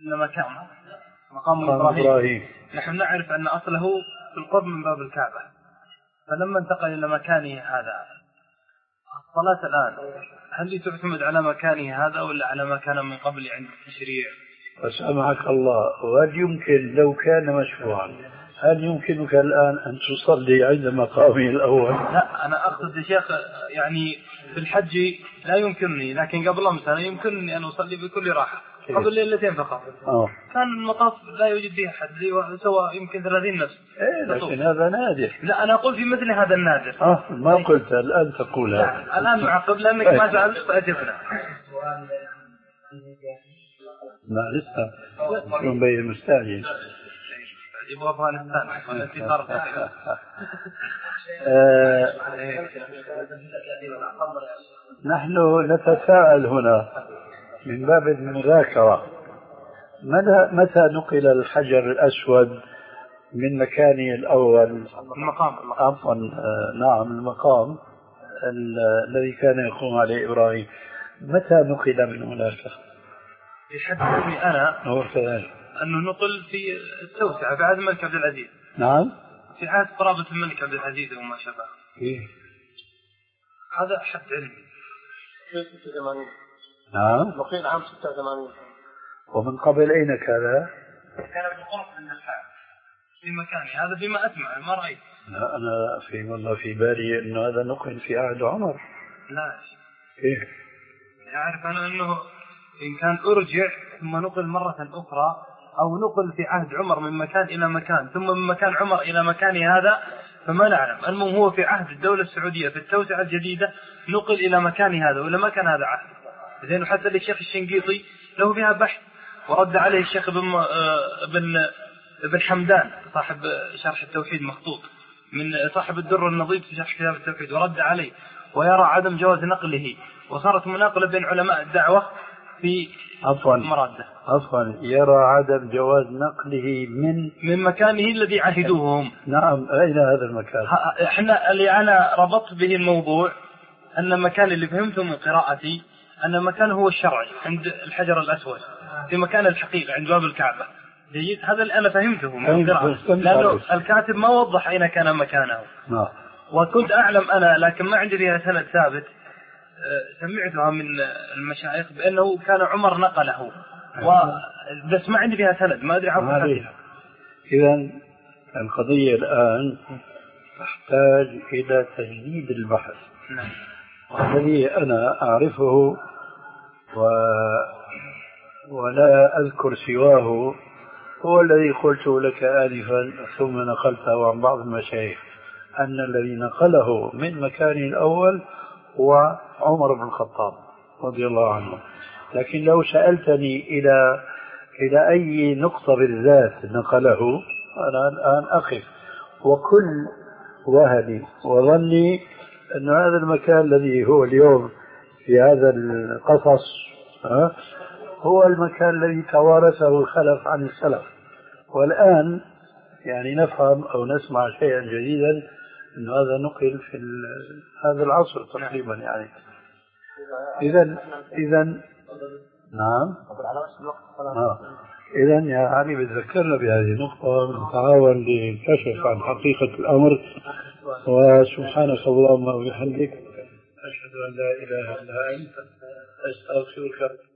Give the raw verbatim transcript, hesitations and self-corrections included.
إنما كان مقام إبراهيم. إبراهيم نحن نعرف أن أصله في القرب من باب الكعبة، فلما انتقل إلى مكانه هذا الصلاة الآن هل تعتمد على مكانه هذا ولا على ما كان من قبل عند التشريع؟ أسأمعك الله، وهل يمكن لو كان مشروعا هل يمكنك الآن أن تصلي عند مقامه الأول؟ لا أنا أقصد يا شيخ يعني في الحج لا يمكنني، لكن قبل أمس أنا يمكنني أن أصلي بكل راحة قبل ليلتين فقط. أوه. كان المطاف لا يوجد فيه أحد سوى يمكن ثلاثين نفس. إيه لكن هذا نادر. لا أنا أقول في مثل هذا النادر. آه ما قلت الآن تقول هذا. الآن معقب لأنك ما سألت فأجبنا. ما لسه شو بين المستعجل. يبغى أفغانستان والتي صارت. نحن نتساءل هنا من باب المذاكرة، متى نقل الحجر الأسود من مكانه الأول المقام عفوا نعم المقام الذي كان يقوم عليه إبراهيم، متى نقل من هناك؟ يحدثني أنا هو كذلك أنه نقل في التوسعة في عهد الملك عبد العزيز. نعم في عهد قرابة الملك عبد العزيز وما شابه. إيه؟ هذا حد علمي. ستة وثمانين. نعم نقيل عام ستة وثمانين. ومن قبل أين كان؟ كان بالقرب من الحال في مكاني هذا فيما أسمع ما رأيت. لا أنا في والله في بالي إنه هذا نقل في عهد عمر. لا كيف؟ أعرف أنا أنه إن كان أرجع ثم نقل مرة أخرى أو نقل في عهد عمر من مكان إلى مكان ثم من مكان عمر إلى مكانه هذا فما نعلم. المهم هو في عهد الدولة السعودية في التوسعة الجديدة نقل إلى مكانه هذا ولا ما كان هذا عهد. زين حتى للشيخ الشنقيطي له فيها بحث ورد عليه الشيخ ابن ابن ابن حمدان صاحب شرح التوحيد مخطوط من صاحب الدر النظيف في شرح كتاب التوحيد ورد عليه ويرى عدم جواز نقله وصارت مناقلة بين علماء الدعوة في عفوا مراده. عفوا يرى عدم جواز نقله من من مكانه الذي عهدوه هم. نعم أين هذا المكان؟ احنا اللي أنا ربطت به الموضوع أن المكان اللي فهمته من قراءتي أن المكان هو الشرعي عند الحجر الأسود في مكان الحقيقة عند باب الكعبة. جيد هذا اللي أنا فهمته من القراءة لأنه الكاتب ما وضح أين كان مكانه. نعم. وكنت أعلم أنا لكن ما عندي فيها سند ثابت سمعتها من المشايخ بأنه كان عمر نقله بس ما عندي فيها سند ما أدري عنه. إذن القضية الآن تحتاج إلى تجديد البحث. نعم. والذي أنا أعرفه و... ولا أذكر سواه هو الذي قلته لك آنفا ثم نقلته عن بعض المشايخ أن الذي نقله من مكانه الأول هو عمر بن الخطاب رضي الله عنه. لكن لو سألتني إلى إلى أي نقطة بالذات نقله أنا الآن أقف وكل وهلي وظني أن هذا المكان الذي هو اليوم في هذا القصص هو المكان الذي توارثه الخلف عن السلف. والآن يعني نفهم أو نسمع شيئا جديدا أن هذا نقل في هذا العصر تقريبا يعني. إذن إذن نعم آه. إذن يا علي بتذكرنا بهذه النقطة نتعاون للكشف عن حقيقة الأمر. وسبحانك اللهم وبحمدك أشهد أن لا إله إلا أنت أستغفرك.